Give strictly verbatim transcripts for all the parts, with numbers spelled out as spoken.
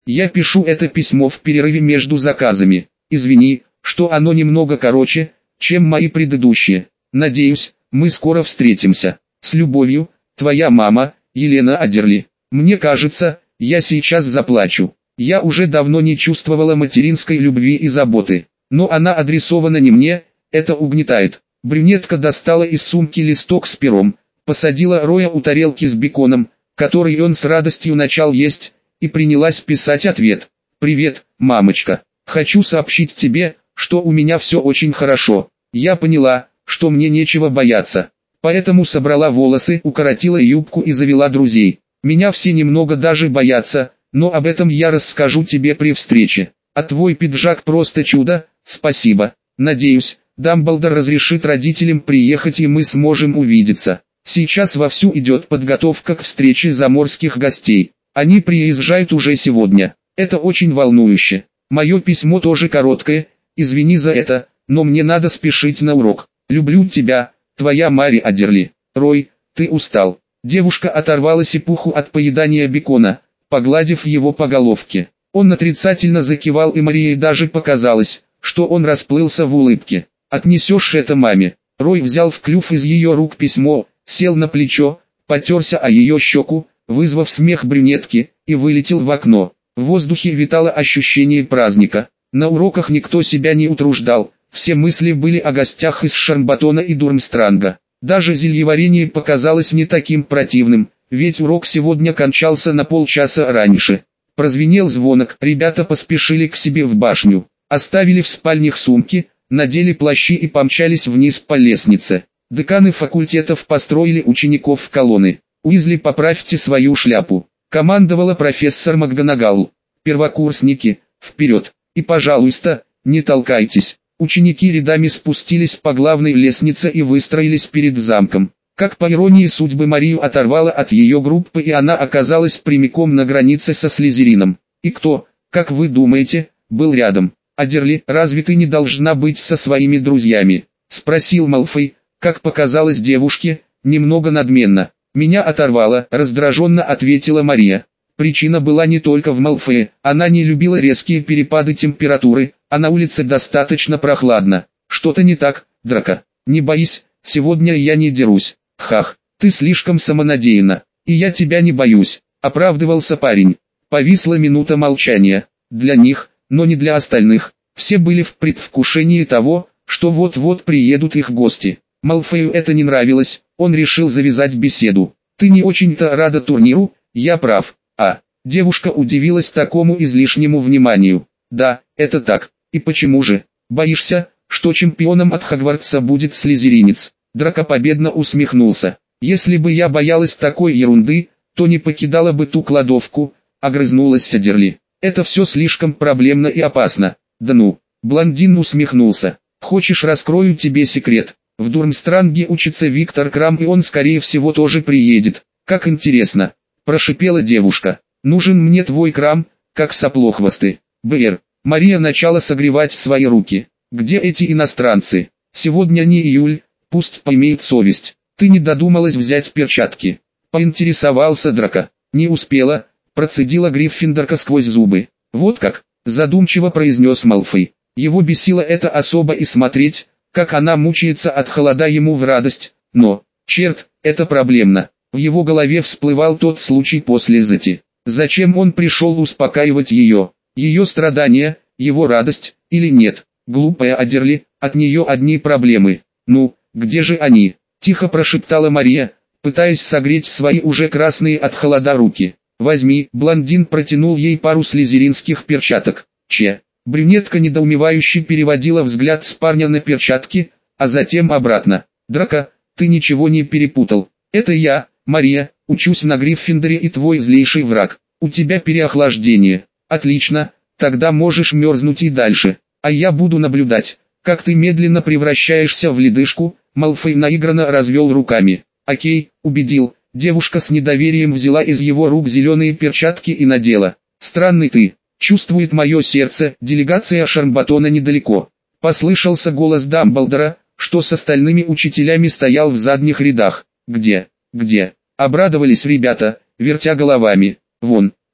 Я пишу это письмо в перерыве между заказами. Извини, что оно немного короче, чем мои предыдущие. Надеюсь, мы скоро встретимся. С любовью, твоя мама, Елена Адерли. Мне кажется, я сейчас заплачу. Я уже давно не чувствовала материнской любви и заботы. Но она адресована не мне, это угнетает. Брюнетка достала из сумки листок с пером, посадила Роя у тарелки с беконом, который он с радостью начал есть, и принялась писать ответ. «Привет, мамочка. Хочу сообщить тебе, что у меня все очень хорошо. Я поняла, что мне нечего бояться. Поэтому собрала волосы, укоротила юбку и завела друзей. Меня все немного даже боятся, но об этом я расскажу тебе при встрече. А твой пиджак просто чудо, спасибо. Надеюсь, Дамблдор разрешит родителям приехать и мы сможем увидеться. Сейчас вовсю идет подготовка к встрече заморских гостей. Они приезжают уже сегодня. Это очень волнующе. Мое письмо тоже короткое, извини за это, но мне надо спешить на урок. Люблю тебя, твоя Мари Адерли. Рой, ты устал». Девушка оторвала сипуху от поедания бекона, погладив его по головке. Он отрицательно закивал, и Марии даже показалось, что он расплылся в улыбке. «Отнесешь это маме». Рой взял в клюв из ее рук письмо, сел на плечо, потерся о ее щеку, вызвав смех брюнетки, и вылетел в окно. В воздухе витало ощущение праздника. На уроках никто себя не утруждал, все мысли были о гостях из Шарбатона и Дурмстранга. Даже зельеварение показалось не таким противным, ведь урок сегодня кончался на полчаса раньше. Прозвенел звонок, ребята поспешили к себе в башню, оставили в спальнях сумки, надели плащи и помчались вниз по лестнице. Деканы факультетов построили учеников в колонны. «Уизли, поправьте свою шляпу», — командовала профессор МакГонагал. «Первокурсники, вперед, и, пожалуйста, не толкайтесь». Ученики рядами спустились по главной лестнице и выстроились перед замком. Как по иронии судьбы, Марию оторвало от ее группы, и она оказалась прямиком на границе со Слизерином. «И кто, как вы думаете, был рядом?» «Адерли, разве ты не должна быть со своими друзьями?» — спросил Малфой, как показалось девушке, немного надменно. «Меня оторвало», — раздраженно ответила Мария. Причина была не только в Малфое, она не любила резкие перепады температуры, а на улице достаточно прохладно. «Что-то не так, Драко? Не боись, сегодня я не дерусь». «Хах, ты слишком самонадеянна, и я тебя не боюсь», — оправдывался парень. Повисла минута молчания. Для них, но не для остальных. Все были в предвкушении того, что вот-вот приедут их гости. Малфою это не нравилось, он решил завязать беседу. «Ты не очень-то рада турниру, я прав». А, девушка удивилась такому излишнему вниманию. «Да, это так. И почему же? Боишься, что чемпионом от Хогвартса будет слизеринец?» Драко победно усмехнулся. «Если бы я боялась такой ерунды, то не покидала бы ту кладовку», — огрызнулась Адерли. «Это все слишком проблемно и опасно». «Да ну», — блондин усмехнулся. «Хочешь, раскрою тебе секрет? В Дурмстранге учится Виктор Крам, и он скорее всего тоже приедет». «Как интересно», — прошипела девушка. «Нужен мне твой Крам, как соплохвосты». «Бр». Мария начала согревать свои руки. «Где эти иностранцы? Сегодня не июль, пусть поимеют совесть. Ты не додумалась взять перчатки?» Поинтересовался Драко. «Не успела», — процедила Гриффиндорка сквозь зубы. «Вот как», — задумчиво произнес Малфой. Его бесило это особо и смотреть, как она мучается от холода, ему в радость. Но, черт, это проблемно. В его голове всплывал тот случай после Зети. Зачем он пришел успокаивать ее? Ее страдания, его радость, или нет? Глупая Адерли, от нее одни проблемы. «Ну, где же они?» – тихо прошептала Мария, пытаясь согреть свои уже красные от холода руки. «Возьми», – блондин протянул ей пару слизеринских перчаток. «Че?» Брюнетка недоумевающе переводила взгляд с парня на перчатки, а затем обратно. «Драко, ты ничего не перепутал. Это я, Мария, учусь на Гриффиндоре и твой злейший враг. У тебя переохлаждение. Отлично, тогда можешь мерзнуть и дальше. А я буду наблюдать, как ты медленно превращаешься в ледышку». Малфой наигранно развел руками. «Окей», убедил. Девушка с недоверием взяла из его рук зеленые перчатки и надела. «Странный ты. Чувствует мое сердце, делегация Шарбатона недалеко». Послышался голос Дамблдора, что с остальными учителями стоял в задних рядах. «Где? Где?» Обрадовались ребята, вертя головами. «Вон,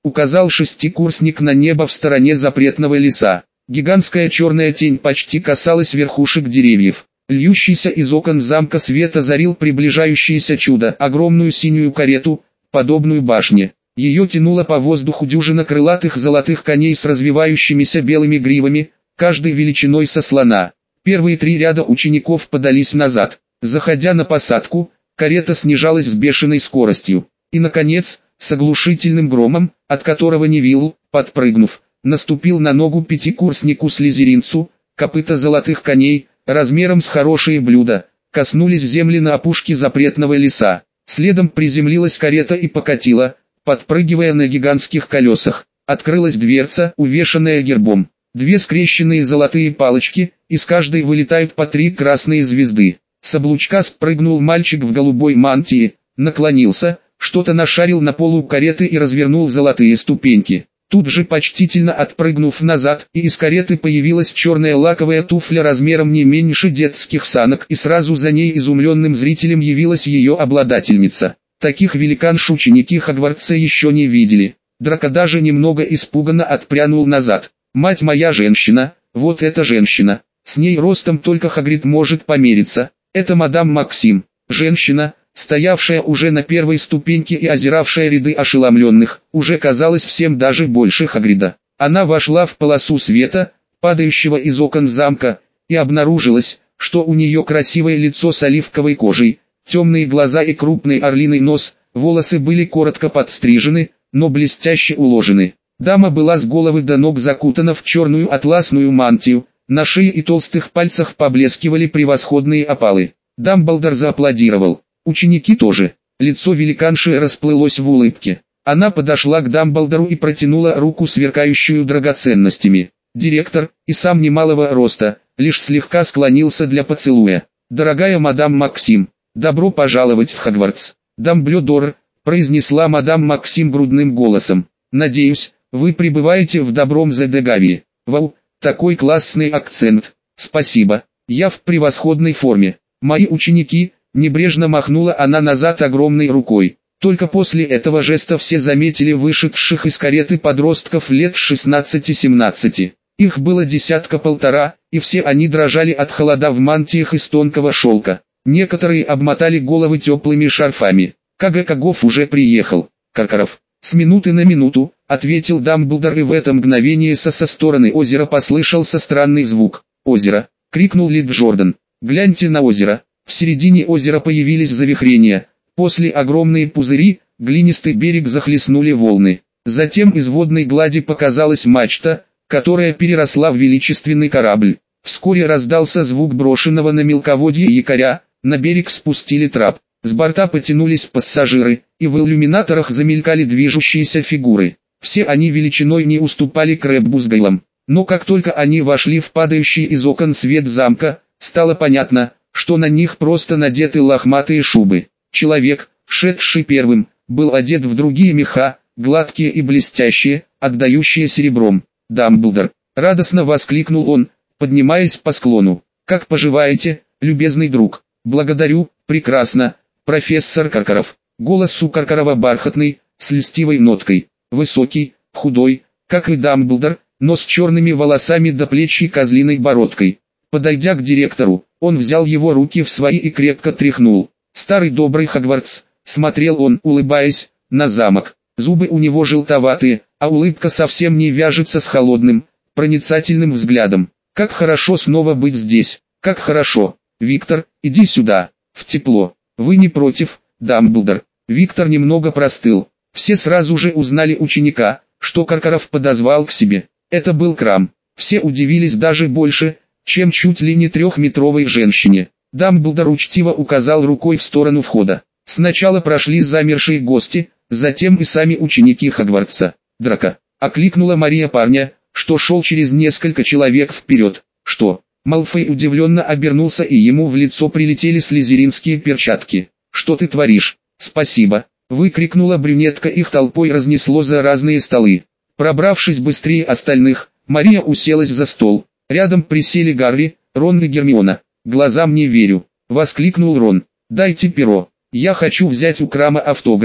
указал шестикурсник на небо в стороне запретного леса. Гигантская черная тень почти касалась верхушек деревьев. Льющийся из окон замка свет озарил приближающееся чудо, огромную синюю карету, подобную башне. Ее тянуло по воздуху дюжина крылатых золотых коней с развивающимися белыми гривами, каждой величиной со слона. Первые три ряда учеников подались назад. Заходя на посадку, карета снижалась с бешеной скоростью. И, наконец, с оглушительным громом, от которого Невилл, подпрыгнув, наступил на ногу пятикурснику-слизеринцу, копыта золотых коней, размером с хорошие блюда, коснулись земли на опушке запретного леса. Следом приземлилась карета и покатила, подпрыгивая на гигантских колесах. Открылась дверца, увешанная гербом. Две скрещенные золотые палочки, из каждой вылетают по три красные звезды. С облучка спрыгнул мальчик в голубой мантии, наклонился, что-то нашарил на полу кареты и развернул золотые ступеньки. Тут же почтительно отпрыгнув назад, и из кареты появилась черная лаковая туфля размером не меньше детских санок, и сразу за ней изумленным зрителем явилась ее обладательница. Таких великанш ученики Хогвартса еще не видели. Драко даже немного испуганно отпрянул назад. «Мать моя женщина, вот эта женщина, с ней ростом только Хагрид может помериться, это мадам Максим». Женщина, стоявшая уже на первой ступеньке и озиравшая ряды ошеломленных, уже казалась всем даже больше Хагрида. Она вошла в полосу света, падающего из окон замка, и обнаружилось, что у нее красивое лицо с оливковой кожей, темные глаза и крупный орлиный нос, волосы были коротко подстрижены, но блестяще уложены. Дама была с головы до ног закутана в черную атласную мантию, на шее и толстых пальцах поблескивали превосходные опалы. Дамблдор зааплодировал. Ученики тоже. Лицо великанши расплылось в улыбке. Она подошла к Дамблдору и протянула руку, сверкающую драгоценностями. Директор, и сам немалого роста, лишь слегка склонился для поцелуя. «Дорогая мадам Максим, добро пожаловать в Хогвартс». «Дамблдор», произнесла мадам Максим грудным голосом. «Надеюсь, вы пребываете в добром Зедегавии». «Вау, такой классный акцент. Спасибо, я в превосходной форме. Мои ученики...» Небрежно махнула она назад огромной рукой. Только после этого жеста все заметили вышедших из кареты подростков лет шестнадцати-семнадцати. Их было десятка-полтора, и все они дрожали от холода в мантиях из тонкого шелка. Некоторые обмотали головы теплыми шарфами. Кагакагов уже приехал. Каркаров. «С минуты на минуту», — ответил Дамблдор, и в это мгновение со со стороны озера послышался странный звук. «Озеро!» — крикнул Лид Джордан. «Гляньте на озеро!» В середине озера появились завихрения. После огромные пузыри, глинистый берег захлестнули волны. Затем из водной глади показалась мачта, которая переросла в величественный корабль. Вскоре раздался звук брошенного на мелководье якоря, на берег спустили трап. С борта потянулись пассажиры, и в иллюминаторах замелькали движущиеся фигуры. Все они величиной не уступали Крэббу-Сгайлам. Но как только они вошли в падающий из окон свет замка, стало понятно, что на них просто надеты лохматые шубы. Человек, шедший первым, был одет в другие меха, гладкие и блестящие, отдающие серебром. «Дамблдор!» — радостно воскликнул он, поднимаясь по склону. «Как поживаете, любезный друг?» «Благодарю, прекрасно, профессор Каркаров». Голос у Каркарова бархатный, с льстивой ноткой. Высокий, худой, как и Дамблдор, но с черными волосами до плеч и козлиной бородкой. Подойдя к директору, он взял его руки в свои и крепко тряхнул. Старый добрый Хогвартс, смотрел он, улыбаясь, на замок. Зубы у него желтоватые, а улыбка совсем не вяжется с холодным, проницательным взглядом. Как хорошо снова быть здесь, как хорошо. Виктор, иди сюда, в тепло. Вы не против, Дамблдор? Виктор немного простыл. Все сразу же узнали ученика, что Каркаров подозвал к себе. Это был Крам. Все удивились даже больше, чем чуть ли не трехметровой женщине. Дамблдор учтиво указал рукой в сторону входа. Сначала прошли замершие гости, затем и сами ученики Хогвартса. «Драко!» — окликнула Мария парня, что шел через несколько человек вперед. «Что?» Малфой удивленно обернулся, и ему в лицо прилетели слизеринские перчатки. «Что ты творишь?» «Спасибо!» — выкрикнула брюнетка, их толпой разнесло за разные столы. Пробравшись быстрее остальных, Мария уселась за стол. Рядом присели Гарри, Рон и Гермиона. «Глазам не верю!» — воскликнул Рон. «Дайте перо. Я хочу взять у Крама автограф».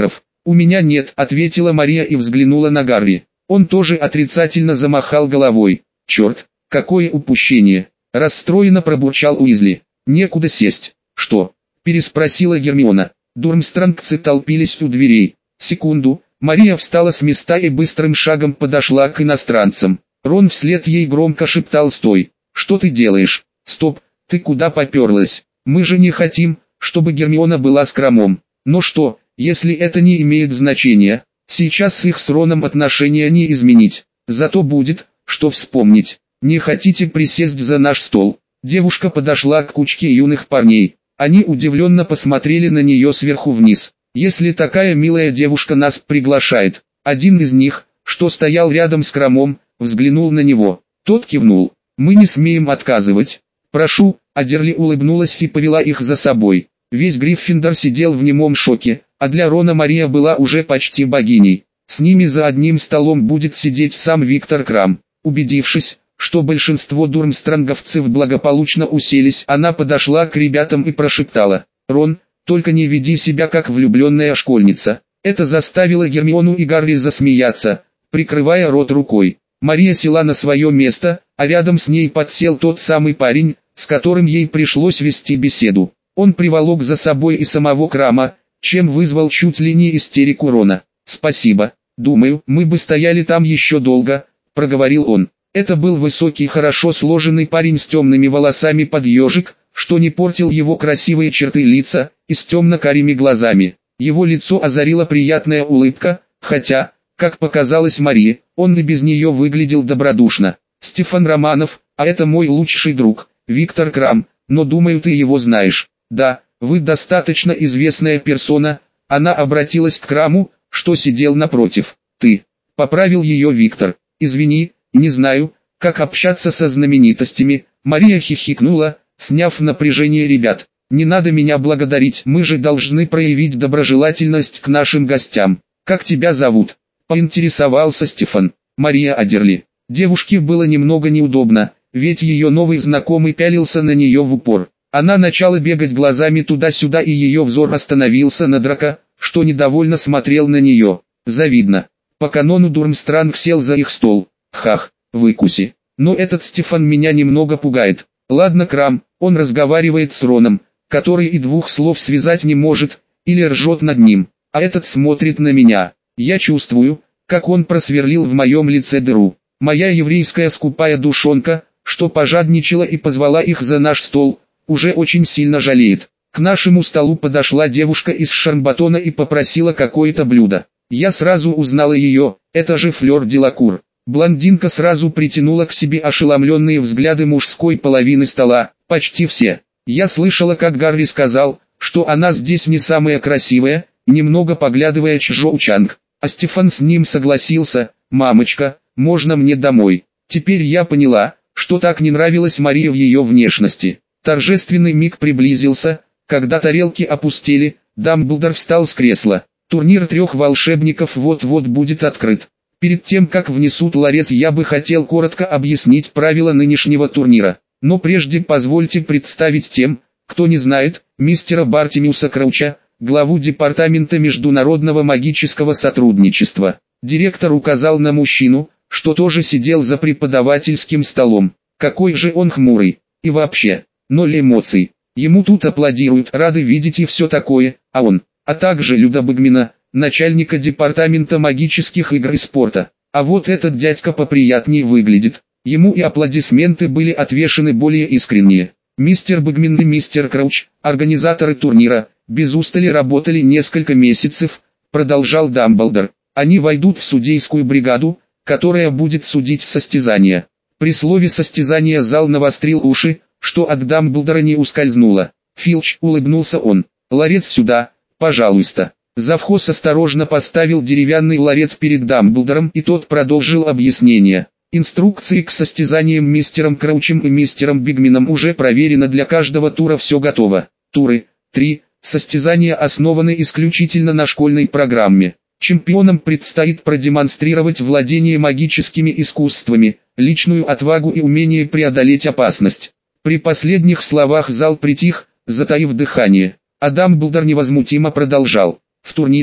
«У меня нет», — ответила Мария и взглянула на Гарри. Он тоже отрицательно замахал головой. «Черт, какое упущение!» — расстроенно пробурчал Уизли. «Некуда сесть». «Что?» — переспросила Гермиона. Дурмстранкцы толпились у дверей. Секунду, Мария встала с места и быстрым шагом подошла к иностранцам. Рон вслед ей громко шептал: «Стой! Что ты делаешь? Стоп, ты куда поперлась? Мы же не хотим, чтобы Гермиона была с Кромом». «Но что, если это не имеет значения? Сейчас их с Роном отношения не изменить. Зато будет, что вспомнить. Не хотите присесть за наш стол?» Девушка подошла к кучке юных парней. Они удивленно посмотрели на нее сверху вниз. «Если такая милая девушка нас приглашает». Один из них, что стоял рядом с Кромом, взглянул на него. Тот кивнул. «Мы не смеем отказывать. Прошу». Адерли улыбнулась и повела их за собой. Весь Гриффиндор сидел в немом шоке, а для Рона Мария была уже почти богиней. С ними за одним столом будет сидеть сам Виктор Крам. Убедившись, что большинство дурмстранговцев благополучно уселись, она подошла к ребятам и прошептала: «Рон, только не веди себя как влюбленная школьница». Это заставило Гермиону и Гарри засмеяться, прикрывая рот рукой. Мария села на свое место, а рядом с ней подсел тот самый парень, с которым ей пришлось вести беседу. Он приволок за собой и самого Крама, чем вызвал чуть ли не истерику Рона. «Спасибо, думаю, мы бы стояли там еще долго», — проговорил он. Это был высокий, хорошо сложенный парень с темными волосами под ежик, что не портил его красивые черты лица, и с темно-карими глазами. Его лицо озарила приятная улыбка, хотя, как показалось Марии, он и без нее выглядел добродушно. «Стефан Романов, а это мой лучший друг, Виктор Крам, но думаю, ты его знаешь». «Да, вы достаточно известная персона», — она обратилась к Краму, что сидел напротив. «Ты», — поправил ее Виктор. «Извини, не знаю, как общаться со знаменитостями». Мария хихикнула, сняв напряжение ребят. «Не надо меня благодарить, мы же должны проявить доброжелательность к нашим гостям. Как тебя зовут?» — поинтересовался Стефан. «Мария Адерли». Девушке было немного неудобно, ведь ее новый знакомый пялился на нее в упор. Она начала бегать глазами туда-сюда, и ее взор остановился на Драко, что недовольно смотрел на нее. Завидно. По канону Дурмстранг сел за их стол. «Хах, выкуси. Но этот Стефан меня немного пугает. Ладно, Крам, он разговаривает с Роном, который и двух слов связать не может, или ржет над ним, а этот смотрит на меня. Я чувствую, как он просверлил в моем лице дыру. Моя еврейская скупая душонка, что пожадничала и позвала их за наш стол, уже очень сильно жалеет». К нашему столу подошла девушка из Шарбатона и попросила какое-то блюдо. Я сразу узнала ее, это же Флёр Делакур. Блондинка сразу притянула к себе ошеломленные взгляды мужской половины стола, почти все. Я слышала, как Гарри сказал, что она здесь не самая красивая, немного поглядывая Чжоу Чанг. А Стефан с ним согласился: «Мамочка, можно мне домой?» Теперь я поняла, что так не нравилась Марии в ее внешности. Торжественный миг приблизился, когда тарелки опустели, Дамблдор встал с кресла. Турнир трех волшебников вот-вот будет открыт. Перед тем, как внесут ларец, я бы хотел коротко объяснить правила нынешнего турнира. Но прежде позвольте представить тем, кто не знает, мистера Бартимиуса Крауча, главу Департамента международного магического сотрудничества. Директор указал на мужчину, что тоже сидел за преподавательским столом. Какой же он хмурый. И вообще, ноль эмоций. Ему тут аплодируют, рады видеть и все такое, а он, а также Люда Багмина, начальника департамента магических игр и спорта. А вот этот дядька поприятнее выглядит. Ему и аплодисменты были отвешены более искренние. Мистер Багмин и мистер Крауч, организаторы турнира, без устали работали несколько месяцев, продолжал Дамблдор. Они войдут в судейскую бригаду, которая будет судить состязания. При слове «состязание» зал навострил уши, что от Дамблдора не ускользнуло. «Филч», — улыбнулся он, — «ларец сюда, пожалуйста». Завхоз осторожно поставил деревянный ларец перед Дамблдором, и тот продолжил объяснение. Инструкции к состязаниям мистером Краучем и мистером Бигмином уже проверено, для каждого тура все готово. Туры три. Состязания основаны исключительно на школьной программе. Чемпионам предстоит продемонстрировать владение магическими искусствами, личную отвагу и умение преодолеть опасность. При последних словах зал притих, затаив дыхание. А Дамблдор невозмутимо продолжал. В турнире,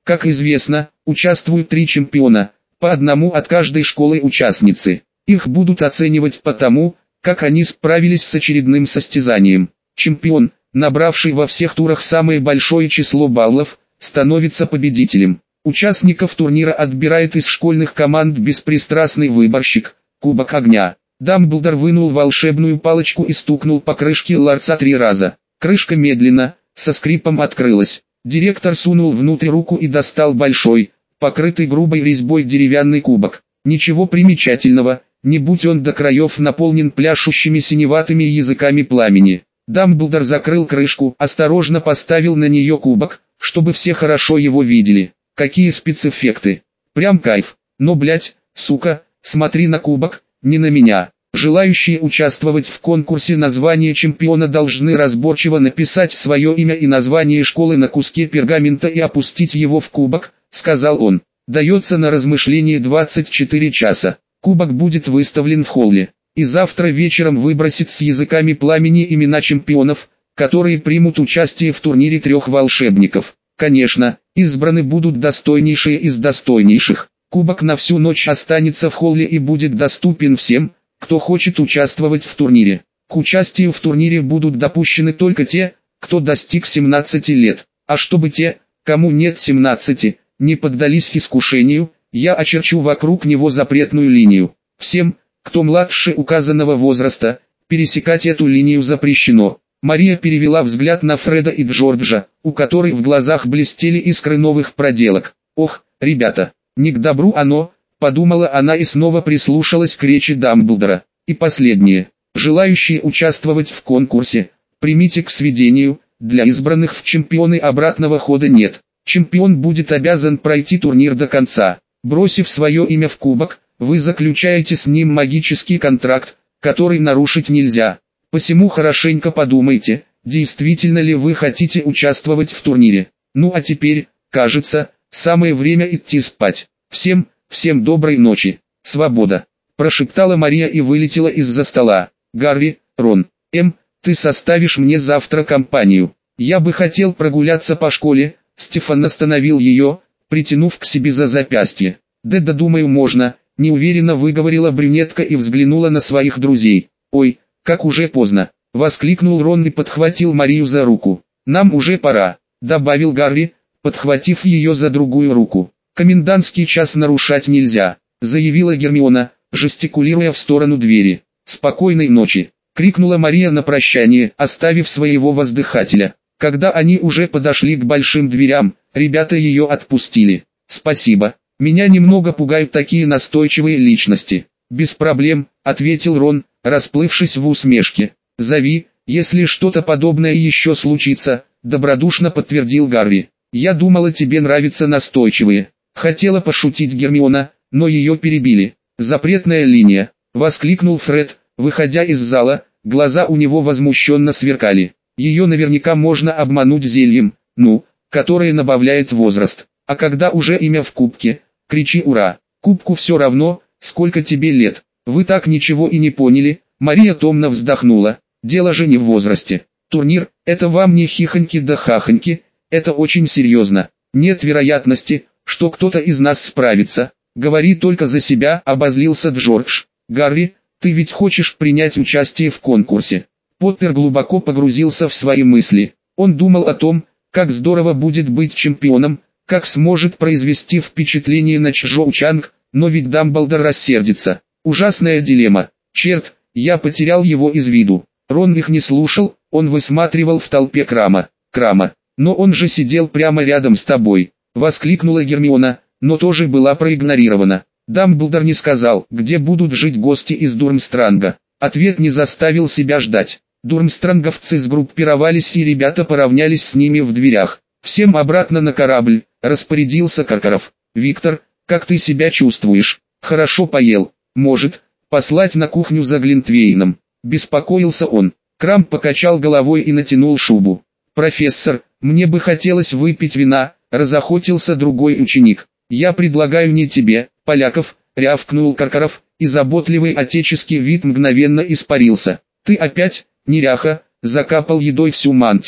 Как известно, участвуют три чемпиона, по одному от каждой школы участницы. Их будут оценивать по тому, как они справились с очередным состязанием. Чемпион, набравший во всех турах самое большое число баллов, становится победителем. Участников турнира отбирает из школьных команд беспристрастный выборщик, Кубок Огня. Дамблдор вынул волшебную палочку и стукнул по крышке ларца три раза. Крышка медленно, со скрипом открылась. Директор сунул внутрь руку и достал большой, покрытый грубой резьбой деревянный кубок. Ничего примечательного, не будь он до краев наполнен пляшущими синеватыми языками пламени. Дамблдор закрыл крышку, осторожно поставил на нее кубок, чтобы все хорошо его видели. Какие спецэффекты. Прям кайф. Но блять, сука, смотри на кубок, не на меня. Желающие участвовать в конкурсе на звание чемпиона должны разборчиво написать свое имя и название школы на куске пергамента и опустить его в кубок, сказал он. Дается на размышление двадцать четыре часа. Кубок будет выставлен в холле. И завтра вечером выбросит с языками пламени имена чемпионов, которые примут участие в турнире трех волшебников. Конечно, избраны будут достойнейшие из достойнейших. Кубок на всю ночь останется в холле и будет доступен всем, кто хочет участвовать в турнире. К участию в турнире будут допущены только те, кто достиг семнадцати лет. А чтобы те, кому нет семнадцати, не поддались искушению, я очерчу вокруг него запретную линию. Всем, кто младше указанного возраста, пересекать эту линию запрещено. Мария перевела взгляд на Фреда и Джорджа, у которых в глазах блестели искры новых проделок. «Ох, ребята, не к добру оно», — подумала она и снова прислушалась к речи Дамблдора. И последнее. Желающие участвовать в конкурсе, примите к сведению, для избранных в чемпионы обратного хода нет. Чемпион будет обязан пройти турнир до конца. Бросив свое имя в кубок, вы заключаете с ним магический контракт, который нарушить нельзя. Посему хорошенько подумайте, действительно ли вы хотите участвовать в турнире. Ну а теперь, кажется, самое время идти спать. Всем, всем доброй ночи. Свобода. Прошептала Мария и вылетела из-за стола. Гарри, Рон, Эм, ты составишь мне завтра компанию. Я бы хотел прогуляться по школе. Стефан остановил ее, притянув к себе за запястье. Да, да, думаю, можно, неуверенно выговорила брюнетка и взглянула на своих друзей. Ой, как уже поздно, воскликнул Рон и подхватил Марию за руку. Нам уже пора, добавил Гарри, подхватив ее за другую руку. Комендантский час нарушать нельзя, заявила Гермиона, жестикулируя в сторону двери. Спокойной ночи, крикнула Мария на прощание, оставив своего воздыхателя. Когда они уже подошли к большим дверям, ребята ее отпустили. «Спасибо, меня немного пугают такие настойчивые личности». «Без проблем», — ответил Рон, расплывшись в усмешке. «Зови, если что-то подобное еще случится», — добродушно подтвердил Гарри. «Я думала, тебе нравятся настойчивые». Хотела пошутить Гермиона, но ее перебили. «Запретная линия», — воскликнул Фред, выходя из зала, глаза у него возмущенно сверкали. Ее наверняка можно обмануть зельем, ну, которое добавляет возраст. А когда уже имя в кубке, кричи «Ура!». Кубку все равно, сколько тебе лет. Вы так ничего и не поняли, Мария томно вздохнула. Дело же не в возрасте. Турнир, это вам не хихоньки да хахоньки, это очень серьезно. Нет вероятности, что кто-то из нас справится. Говори только за себя, обозлился Джордж. Гарри, ты ведь хочешь принять участие в конкурсе. Поттер глубоко погрузился в свои мысли. Он думал о том, как здорово будет быть чемпионом, как сможет произвести впечатление на Чжоучанг, но ведь Дамблдор рассердится. Ужасная дилемма. Черт, я потерял его из виду. Рон их не слушал, он высматривал в толпе Крама. Крама, но он же сидел прямо рядом с тобой, воскликнула Гермиона, но тоже была проигнорирована. Дамблдор не сказал, где будут жить гости из Дурмстранга. Ответ не заставил себя ждать. Дурмстранговцы сгруппировались и ребята поравнялись с ними в дверях. «Всем обратно на корабль», — распорядился Каркаров. «Виктор, как ты себя чувствуешь? Хорошо поел? Может, послать на кухню за глинтвейном?» Беспокоился он. Крам покачал головой и натянул шубу. «Профессор, мне бы хотелось выпить вина», — разохотился другой ученик. «Я предлагаю не тебе, Поляков», — рявкнул Каркаров, и заботливый отеческий вид мгновенно испарился. «Ты опять, неряха», — закапал едой всю мантию.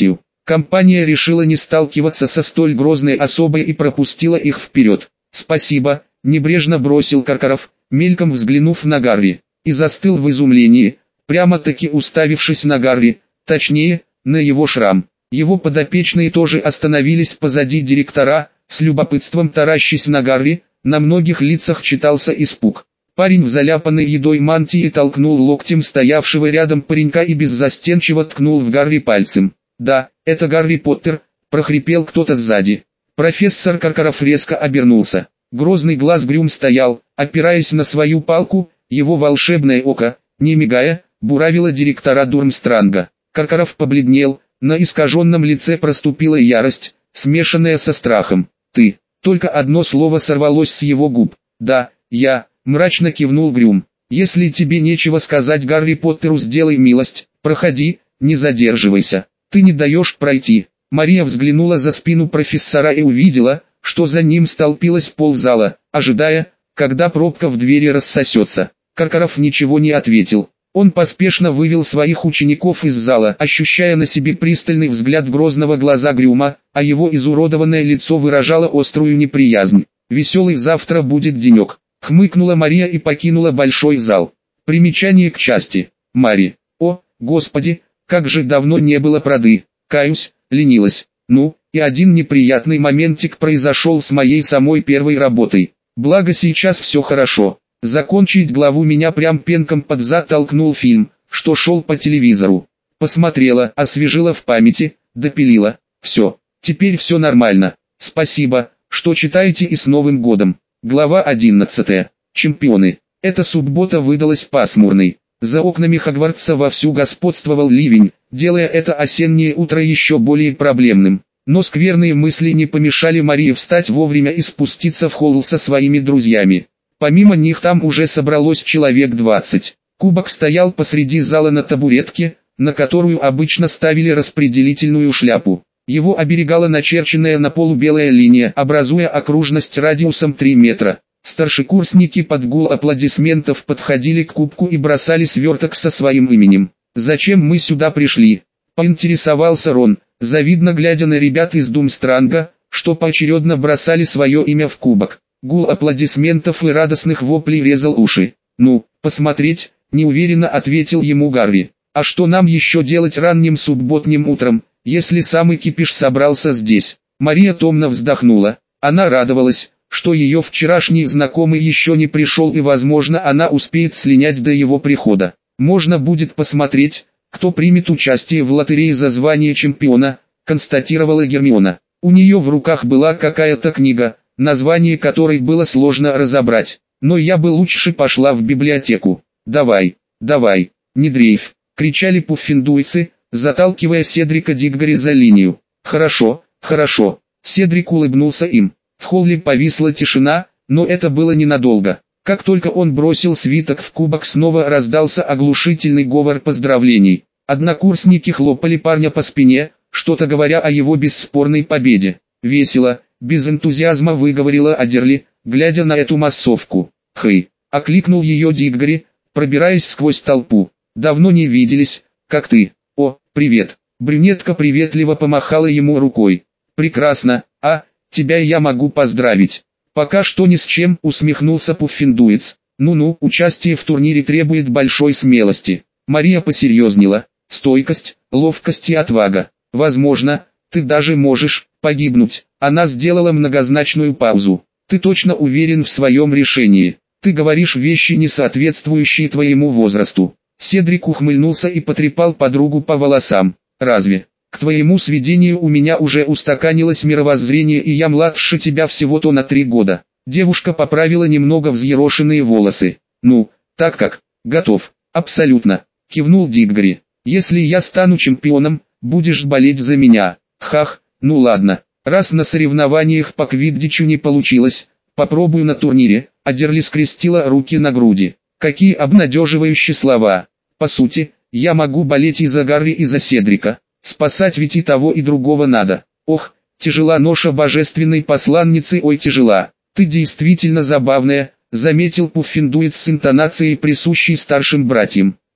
Компания решила не сталкиваться со столь грозной особой и пропустила их вперед. «Спасибо», — небрежно бросил Каркаров, мельком взглянув на Гарри, и застыл в изумлении, прямо-таки уставившись на Гарри, точнее, на его шрам. Его подопечные тоже остановились позади директора, с любопытством таращась на Гарри, на многих лицах читался испуг. Парень в заляпанной едой мантии толкнул локтем стоявшего рядом паренька и беззастенчиво ткнул в Гарри пальцем. «Да, это Гарри Поттер», — прохрипел кто-то сзади. Профессор Каркаров резко обернулся. Грозный глаз Грюм стоял, опираясь на свою палку, его волшебное око, не мигая, буравило директора Дурмстранга. Каркаров побледнел, на искаженном лице проступила ярость, смешанная со страхом. «Ты». Только одно слово сорвалось с его губ. «Да, я», — мрачно кивнул Грюм. «Если тебе нечего сказать Гарри Поттеру, сделай милость, проходи, не задерживайся. Ты не даешь пройти». Мария взглянула за спину профессора и увидела, что за ним столпилась ползала, ожидая, когда пробка в двери рассосется. Каркаров ничего не ответил. Он поспешно вывел своих учеников из зала, ощущая на себе пристальный взгляд грозного глаза Грюма, а его изуродованное лицо выражало острую неприязнь. «Веселый завтра будет денек», — хмыкнула Мария и покинула большой зал. Примечание к части. Мари. «О, Господи, как же давно не было проды, каюсь, ленилась. Ну, и один неприятный моментик произошел с моей самой первой работой. Благо сейчас все хорошо. Закончить главу меня прям пенком под зад толкнул фильм, что шел по телевизору. Посмотрела, освежила в памяти, допилила. Все, теперь все нормально. Спасибо, что читаете, и с Новым годом». Глава одиннадцатая. Чемпионы. Эта суббота выдалась пасмурной. За окнами Хогвартса вовсю господствовал ливень, делая это осеннее утро еще более проблемным. Но скверные мысли не помешали Марии встать вовремя и спуститься в холл со своими друзьями. Помимо них там уже собралось человек двадцать. Кубок стоял посреди зала на табуретке, на которую обычно ставили распределительную шляпу. Его оберегала начерченная на полу белая линия, образуя окружность радиусом три метра. Старшекурсники под гул аплодисментов подходили к кубку и бросали сверток со своим именем. «Зачем мы сюда пришли?» — поинтересовался Рон, завидно глядя на ребят из Думстранга, что поочередно бросали свое имя в кубок. Гул аплодисментов и радостных воплей резал уши. «Ну, посмотреть», — неуверенно ответил ему Гарри. «А что нам еще делать ранним субботним утром, если самый кипиш собрался здесь?» Мария томно вздохнула. Она радовалась, что ее вчерашний знакомый еще не пришел, и возможно она успеет слинять до его прихода. Можно будет посмотреть, кто примет участие в лотерее за звание чемпиона, констатировала Гермиона. У нее в руках была какая-то книга, название которой было сложно разобрать. «Но я бы лучше пошла в библиотеку». «Давай, давай, не дрейф», — кричали пуффиндуйцы, заталкивая Седрика Диггори за линию. «Хорошо, хорошо». Седрик улыбнулся им. В холле повисла тишина, но это было ненадолго. Как только он бросил свиток в кубок, снова раздался оглушительный говор поздравлений. Однокурсники хлопали парня по спине, что-то говоря о его бесспорной победе. «Весело», — без энтузиазма выговорила Адерли, глядя на эту массовку. «Хей», — окликнул ее Диггори, пробираясь сквозь толпу. «Давно не виделись, как ты?» «О, привет». Брюнетка приветливо помахала ему рукой. «Прекрасно, а, тебя я могу поздравить». «Пока что ни с чем», — усмехнулся Пуффиндуец. «Ну-ну, участие в турнире требует большой смелости». Мария посерьезнела. «Стойкость, ловкость и отвага. Возможно, ты даже можешь погибнуть». Она сделала многозначную паузу. «Ты точно уверен в своем решении? Ты говоришь вещи, не соответствующие твоему возрасту». Седрик ухмыльнулся и потрепал подругу по волосам. «Разве? К твоему сведению, у меня уже устаканилось мировоззрение, и я младше тебя всего-то на три года». Девушка поправила немного взъерошенные волосы. «Ну, так как, готов». «Абсолютно», — кивнул Диггори. «Если я стану чемпионом, будешь болеть за меня». «Хах, ну ладно, раз на соревнованиях по квиддичу не получилось, попробую на турнире». Адерли скрестила руки на груди. «Какие обнадеживающие слова. По сути, я могу болеть и за Гарри, и за Седрика. Спасать ведь и того, и другого надо. Ох, тяжела ноша божественной посланницы, ой, тяжела. Ты действительно забавная», — заметил Пуффиндуец с интонацией, присущей старшим братьям.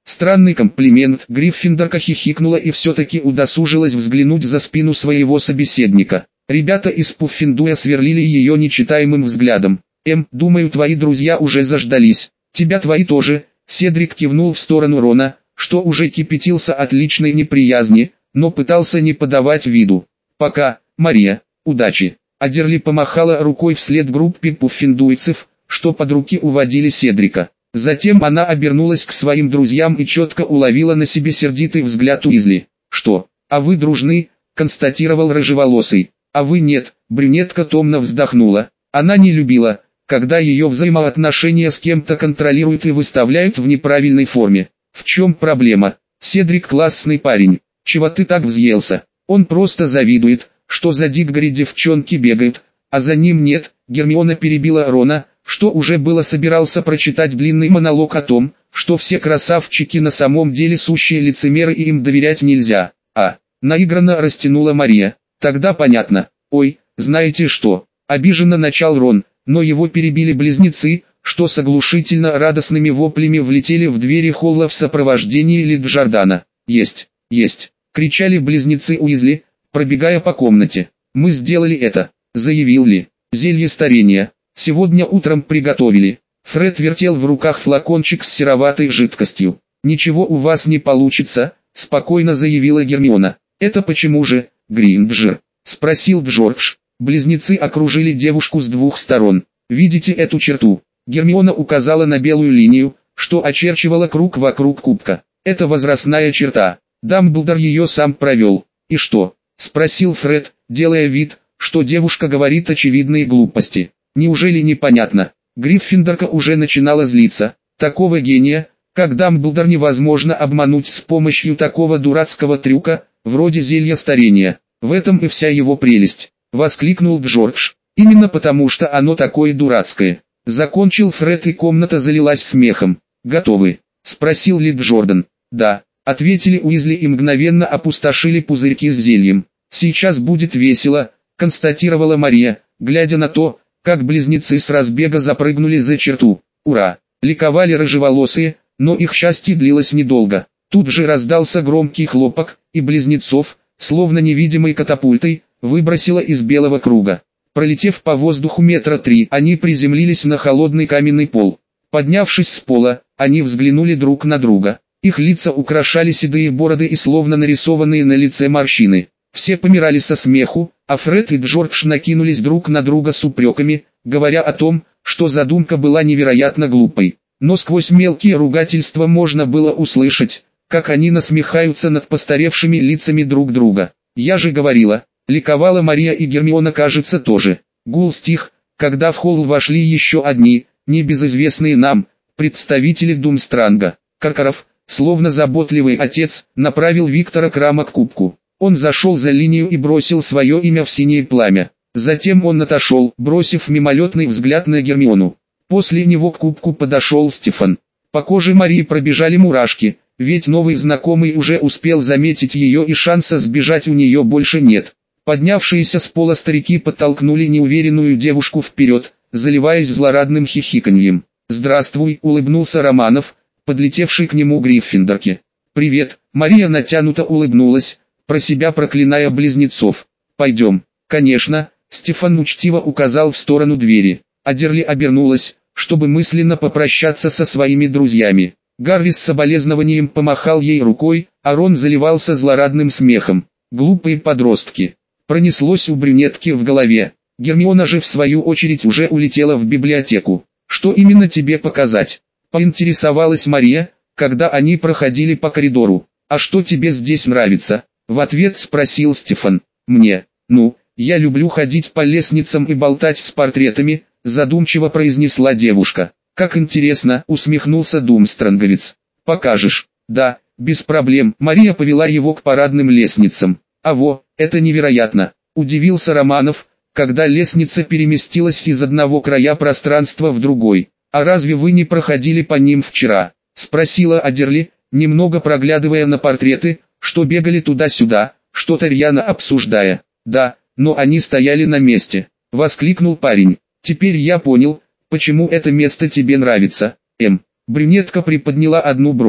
Странный комплимент. Гриффиндорка хихикнула и все-таки удосужилась взглянуть за спину своего собеседника. Ребята из Пуффендуя сверлили ее нечитаемым взглядом. «Эм, думаю, твои друзья уже заждались. Тебя твои тоже». Седрик кивнул в сторону Рона, что уже кипятился от личной неприязни, но пытался не подавать виду. «Пока, Мария, удачи». Адерли помахала рукой вслед группе пуффендуйцев, что под руки уводили Седрика. Затем она обернулась к своим друзьям и четко уловила на себе сердитый взгляд Уизли. «Что, а вы дружны?» – констатировал рыжеволосый. «А вы нет», – брюнетка томно вздохнула. Она не любила, когда ее взаимоотношения с кем-то контролируют и выставляют в неправильной форме. «В чем проблема? Седрик классный парень. Чего ты так взъелся? Он просто завидует, что за Диггори девчонки бегают, а за ним нет». Гермиона перебила Рона, что уже было собирался прочитать длинный монолог о том, что все красавчики на самом деле сущие лицемеры и им доверять нельзя. А, наигранно растянула Мария. «Тогда понятно. Ой, знаете что?» Обиженно начал Рон, но его перебили близнецы, что с оглушительно радостными воплями влетели в двери холла в сопровождении Лиджордана. «Есть, есть!» — кричали близнецы Уизли, пробегая по комнате. «Мы сделали это», — заявил Ли. «Зелье старения. Сегодня утром приготовили». Фред вертел в руках флакончик с сероватой жидкостью. «Ничего у вас не получится», — спокойно заявила Гермиона. «Это почему же, Гринджер?» — спросил Джордж. Близнецы окружили девушку с двух сторон. «Видите эту черту?» Гермиона указала на белую линию, что очерчивала круг вокруг кубка. «Это возрастная черта. Дамблдор ее сам провел». «И что?» — спросил Фред, делая вид, что девушка говорит очевидные глупости. «Неужели непонятно?» Гриффиндорка уже начинала злиться. Такого гения, как Дамблдор, невозможно обмануть с помощью такого дурацкого трюка, вроде зелья старения. В этом и вся его прелесть. Воскликнул Джордж. «Именно потому, что оно такое дурацкое». Закончил Фред, и комната залилась смехом. «Готовы?» — спросил Ли Джордан. «Да», — ответили Уизли и мгновенно опустошили пузырьки с зельем. «Сейчас будет весело», — констатировала Мария, глядя на то, как близнецы с разбега запрыгнули за черту. «Ура!» — ликовали рыжеволосые, но их счастье длилось недолго. Тут же раздался громкий хлопок, и близнецов, словно невидимой катапультой, выбросило из белого круга. Пролетев по воздуху метра три, они приземлились на холодный каменный пол. Поднявшись с пола, они взглянули друг на друга. Их лица украшали седые бороды и словно нарисованные на лице морщины. Все помирали со смеху, а Фред и Джордж накинулись друг на друга с упреками, говоря о том, что задумка была невероятно глупой. Но сквозь мелкие ругательства можно было услышать, как они насмехаются над постаревшими лицами друг друга. «Я же говорила», — ликовала Мария, и Гермиона, кажется, тоже. Гул стих, когда в холл вошли еще одни, небезызвестные нам, представители Думстранга. Каркаров, словно заботливый отец, направил Виктора Крама к кубку. Он зашел за линию и бросил свое имя в синее пламя. Затем он отошел, бросив мимолетный взгляд на Гермиону. После него к кубку подошел Стефан. По коже Марии пробежали мурашки, ведь новый знакомый уже успел заметить ее, и шанса сбежать у нее больше нет. Поднявшиеся с пола старики подтолкнули неуверенную девушку вперед, заливаясь злорадным хихиканьем. «Здравствуй», — улыбнулся Романов, подлетевший к нему Гриффиндорке. «Привет», — Мария натянуто улыбнулась, про себя проклиная близнецов. «Пойдем». «Конечно», — Стефан учтиво указал в сторону двери. Адерли обернулась, чтобы мысленно попрощаться со своими друзьями. Гарри с соболезнованием помахал ей рукой, а Рон заливался злорадным смехом. «Глупые подростки». Пронеслось у брюнетки в голове. Гермиона же в свою очередь уже улетела в библиотеку. «Что именно тебе показать?» — поинтересовалась Мария, когда они проходили по коридору. «А что тебе здесь нравится?» — в ответ спросил Стефан. «Мне, ну, я люблю ходить по лестницам и болтать с портретами», — задумчиво произнесла девушка. «Как интересно», — усмехнулся Думстранговец. «Покажешь?» «Да, без проблем». Мария повела его к парадным лестницам. «А во, это невероятно», — удивился Романов, когда лестница переместилась из одного края пространства в другой. «А разве вы не проходили по ним вчера?» — спросила Адерли, немного проглядывая на портреты, что бегали туда-сюда, что-то рьяно обсуждая. «Да, но они стояли на месте», — воскликнул парень. «Теперь я понял, почему это место тебе нравится, М». Брюнетка приподняла одну бровь.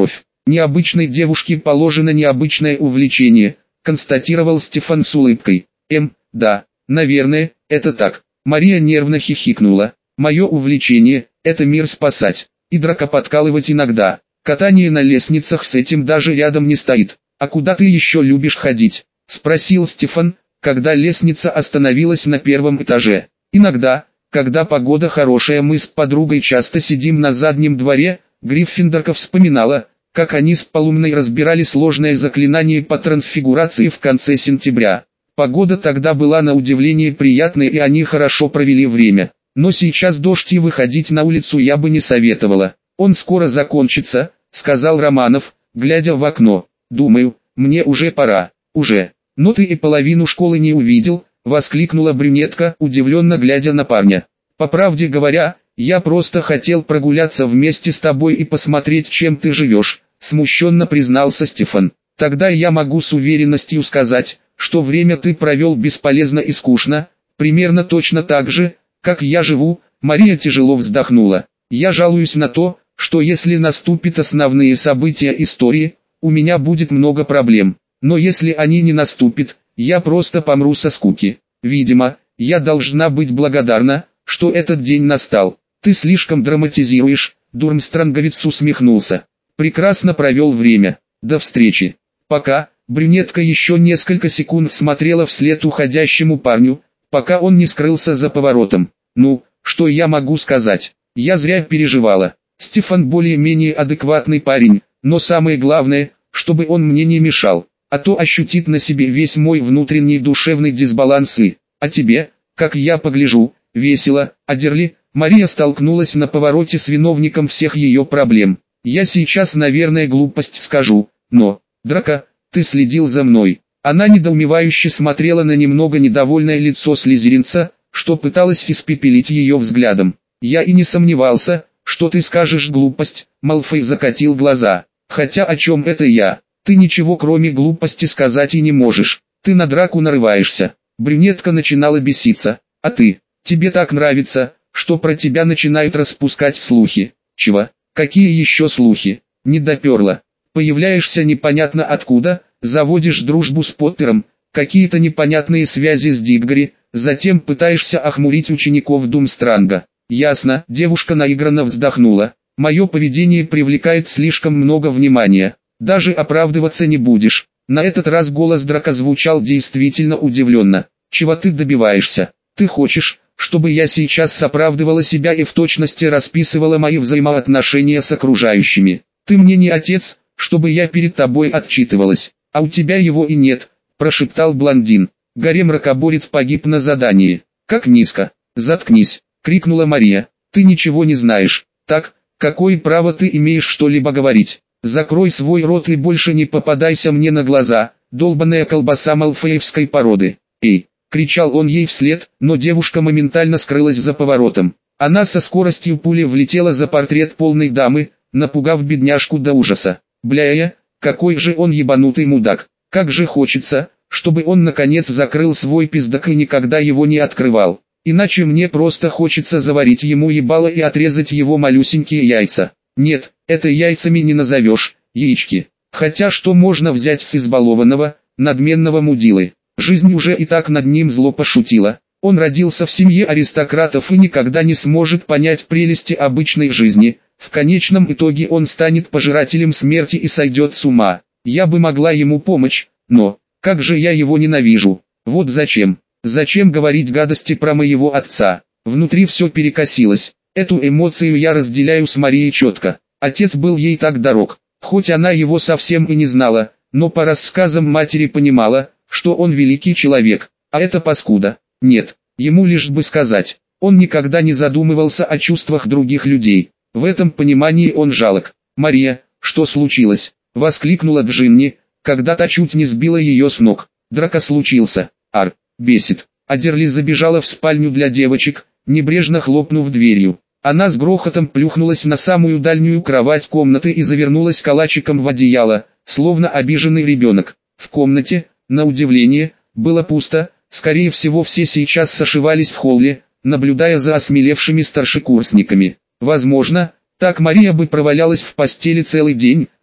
Необычной девушке положено необычное увлечение, констатировал Стефан с улыбкой. Эм, да, наверное, это так. Мария нервно хихикнула. Мое увлечение – это мир спасать. И драка подкалывать иногда. Катание на лестницах с этим даже рядом не стоит. А куда ты еще любишь ходить? Спросил Стефан, когда лестница остановилась на первом этаже. Иногда, когда погода хорошая, мы с подругой часто сидим на заднем дворе. Гриффиндорка вспоминала, как они с Полумной разбирали сложное заклинание по трансфигурации в конце сентября. Погода тогда была на удивление приятной, и они хорошо провели время. Но сейчас дождь, и выходить на улицу я бы не советовала. Он скоро закончится, сказал Романов, глядя в окно. Думаю, мне уже пора. Уже. Но ты и половину школы не увидел, воскликнула брюнетка, удивленно глядя на парня. По правде говоря, я просто хотел прогуляться вместе с тобой и посмотреть, чем ты живешь, смущенно признался Стефан. Тогда я могу с уверенностью сказать, что время ты провел бесполезно и скучно, примерно точно так же, как я живу. Мария тяжело вздохнула. Я жалуюсь на то, что если наступят основные события истории, у меня будет много проблем. Но если они не наступят, я просто помру со скуки. Видимо, я должна быть благодарна, что этот день настал. Ты слишком драматизируешь, Дурмстранговец усмехнулся. Прекрасно провел время. До встречи. Пока. Брюнетка еще несколько секунд смотрела вслед уходящему парню, пока он не скрылся за поворотом. Ну, что я могу сказать? Я зря переживала. Стефан более-менее адекватный парень, но самое главное, чтобы он мне не мешал, а то ощутит на себе весь мой внутренний душевный дисбаланс и, а тебе, как я погляжу, весело, Адерли. Мария столкнулась на повороте с виновником всех ее проблем. Я сейчас, наверное, глупость скажу, но, Драко, ты следил за мной. Она недоумевающе смотрела на немного недовольное лицо слизеринца, что пыталась испепелить ее взглядом. Я и не сомневался, что ты скажешь глупость. Малфой закатил глаза. Хотя о чем это я? Ты ничего кроме глупости сказать и не можешь. Ты на драку нарываешься. Брюнетка начинала беситься. А ты? Тебе так нравится, что про тебя начинают распускать слухи. Чего? Какие еще слухи? Не доперла. Появляешься непонятно откуда, заводишь дружбу с Поттером, какие-то непонятные связи с Диггори, затем пытаешься охмурить учеников Думстранга. Ясно, девушка наигранно вздохнула. Мое поведение привлекает слишком много внимания. Даже оправдываться не будешь. На этот раз голос Драко звучал действительно удивленно. Чего ты добиваешься? Ты хочешь, чтобы я сейчас оправдывала себя и в точности расписывала мои взаимоотношения с окружающими? Ты мне не отец, чтобы я перед тобой отчитывалась, а у тебя его и нет, прошептал блондин. Гарем-ракоборец погиб на задании. Как низко. Заткнись, крикнула Мария. Ты ничего не знаешь. Так, какое право ты имеешь что-либо говорить? Закрой свой рот и больше не попадайся мне на глаза, долбаная колбаса малфоевской породы. Эй, кричал он ей вслед, но девушка моментально скрылась за поворотом. Она со скоростью пули влетела за портрет полной дамы, напугав бедняжку до ужаса. Бляя, какой же он ебанутый мудак. Как же хочется, чтобы он наконец закрыл свой пиздак и никогда его не открывал. Иначе мне просто хочется заварить ему ебало и отрезать его малюсенькие яйца. Нет, это яйцами не назовешь, яички. Хотя что можно взять с избалованного, надменного мудилы? Жизнь уже и так над ним зло пошутила. Он родился в семье аристократов и никогда не сможет понять прелести обычной жизни. В конечном итоге он станет пожирателем смерти и сойдет с ума. Я бы могла ему помочь, но, как же я его ненавижу. Вот зачем. Зачем говорить гадости про моего отца? Внутри все перекосилось. Эту эмоцию я разделяю с Марией четко. Отец был ей так дорог. Хоть она его совсем и не знала, но по рассказам матери понимала, что он великий человек. А это паскуда. Нет, ему лишь бы сказать. Он никогда не задумывался о чувствах других людей. В этом понимании он жалок. «Мария, что случилось?» — воскликнула Джинни, когда та чуть не сбила ее с ног. Драко случился. Ар, бесит. Адерли забежала в спальню для девочек, небрежно хлопнув дверью. Она с грохотом плюхнулась на самую дальнюю кровать комнаты и завернулась калачиком в одеяло, словно обиженный ребенок. В комнате, на удивление, было пусто, скорее всего все сейчас сошивались в холле, наблюдая за осмелевшими старшекурсниками. Возможно, так Мария бы провалялась в постели целый день,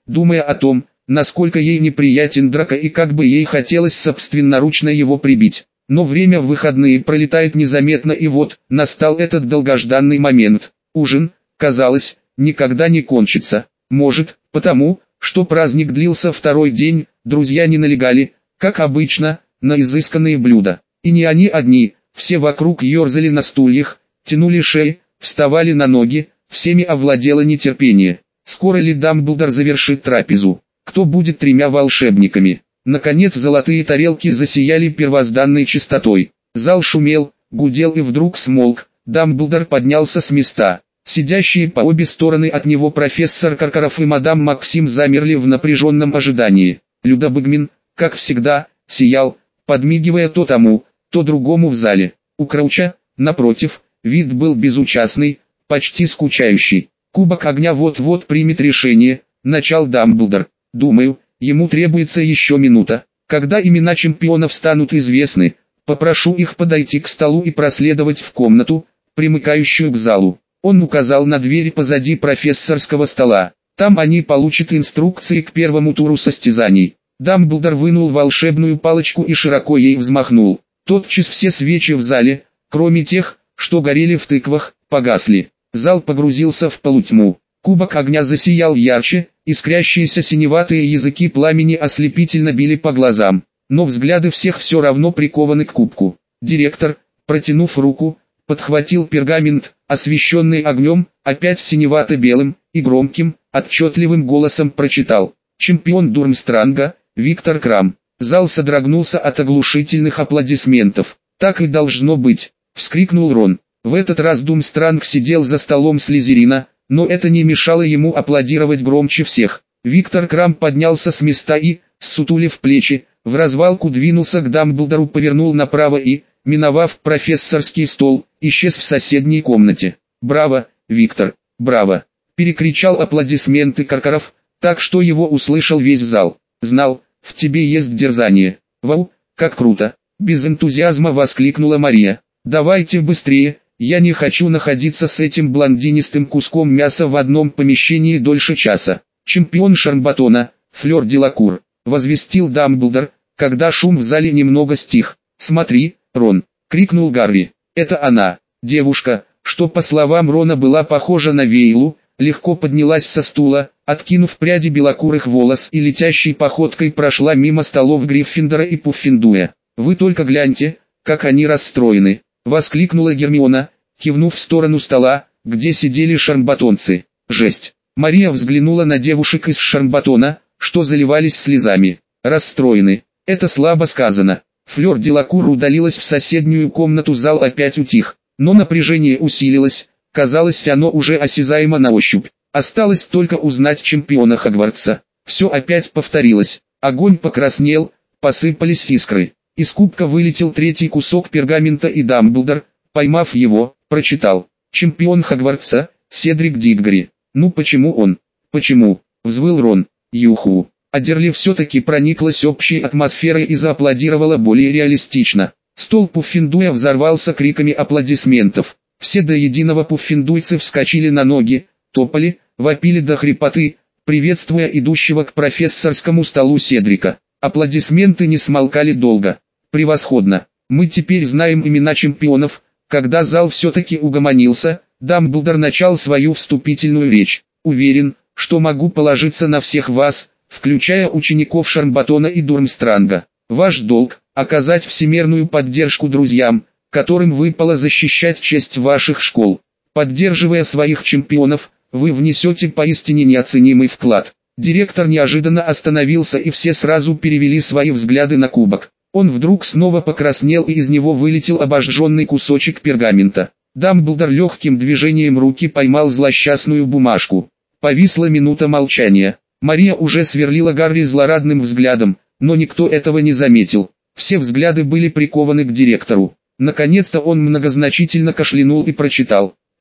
думая о том, насколько ей неприятен Драко и как бы ей хотелось собственноручно его прибить. Но время в выходные пролетает незаметно, и вот, настал этот долгожданный момент. Ужин, казалось, никогда не кончится. Может, потому, что праздник длился второй день, друзья не налегали, как обычно, на изысканные блюда. И не они одни, все вокруг ерзали на стульях, тянули шеи, вставали на ноги, всеми овладело нетерпение. Скоро ли Дамблдор завершит трапезу? Кто будет тремя волшебниками? Наконец золотые тарелки засияли первозданной чистотой. Зал шумел, гудел и вдруг смолк. Дамблдор поднялся с места. Сидящие по обе стороны от него профессор Каркаров и мадам Максим замерли в напряженном ожидании. Люда Бэгмин, как всегда, сиял, подмигивая то тому, то другому в зале. У Крауча, напротив, вид был безучастный, почти скучающий. «Кубок огня вот-вот примет решение», — начал Дамблдор. «Думаю, ему требуется еще минута. Когда имена чемпионов станут известны, попрошу их подойти к столу и проследовать в комнату, примыкающую к залу». Он указал на двери позади профессорского стола. Там они получат инструкции к первому туру состязаний. Дамблдор вынул волшебную палочку и широко ей взмахнул. Тотчас все свечи в зале, кроме тех, что горели в тыквах, погасли. Зал погрузился в полутьму. Кубок огня засиял ярче, искрящиеся синеватые языки пламени ослепительно били по глазам. Но взгляды всех все равно прикованы к кубку. Директор, протянув руку, подхватил пергамент, освещенный огнем, опять синевато-белым, и громким, отчетливым голосом прочитал. Чемпион Дурмстранга, Виктор Крам. Зал содрогнулся от оглушительных аплодисментов. «Так и должно быть!» — вскрикнул Рон. В этот раз Дурмстранг сидел за столом Слизерина, но это не мешало ему аплодировать громче всех. Виктор Крам поднялся с места и, ссутулив плечи, в развалку двинулся к Дамблдору, повернул направо и, миновав профессорский стол, исчез в соседней комнате. «Браво, Виктор, браво!» — перекричал аплодисменты Каркаров, так что его услышал весь зал. «Знал, в тебе есть дерзание. Вау, как круто!» — без энтузиазма воскликнула Мария. «Давайте быстрее, я не хочу находиться с этим блондинистым куском мяса в одном помещении дольше часа». «Чемпион Шарбатона, Флёр Делакур», — возвестил Дамблдор, когда шум в зале немного стих. «Смотри, Рон», — крикнул Гарри. «Это она, девушка, что по словам Рона была похожа на Вейлу», легко поднялась со стула, откинув пряди белокурых волос и летящей походкой прошла мимо столов Гриффиндора и Пуффендуя. «Вы только гляньте, как они расстроены», — воскликнула Гермиона, кивнув в сторону стола, где сидели шарбатонцы. «Жесть!» Мария взглянула на девушек из Шарбатона, что заливались слезами. «Расстроены. Это слабо сказано». Флёр Делакур удалилась в соседнюю комнату, зал опять утих, но напряжение усилилось, казалось, оно уже осязаемо на ощупь. Осталось только узнать чемпиона Хогвартса. Все опять повторилось. Огонь покраснел, посыпались искры. Из кубка вылетел третий кусок пергамента, и Дамблдор, поймав его, прочитал. «Чемпион Хогвартса, Седрик Диггори». «Ну почему он? Почему?» — взвыл Рон. «Юху». А Дерли все-таки прониклась общей атмосферой и зааплодировала более реалистично. Стол Пуффендуя взорвался криками аплодисментов. Все до единого пуффендуйцы вскочили на ноги, топали, вопили до хрипоты, приветствуя идущего к профессорскому столу Седрика. Аплодисменты не смолкали долго. «Превосходно! Мы теперь знаем имена чемпионов». Когда зал все-таки угомонился, Дамблдор начал свою вступительную речь. «Уверен, что могу положиться на всех вас, включая учеников Шарбатона и Дурмстранга. Ваш долг – оказать всемерную поддержку друзьям, которым выпало защищать честь ваших школ. Поддерживая своих чемпионов, вы внесете поистине неоценимый вклад». Директор неожиданно остановился, и все сразу перевели свои взгляды на кубок. Он вдруг снова покраснел, и из него вылетел обожженный кусочек пергамента. Дамблдор легким движением руки поймал злосчастную бумажку. Повисла минута молчания. Мария уже сверлила Гарри злорадным взглядом, но никто этого не заметил. Все взгляды были прикованы к директору. Наконец-то он многозначительно кашлянул и прочитал.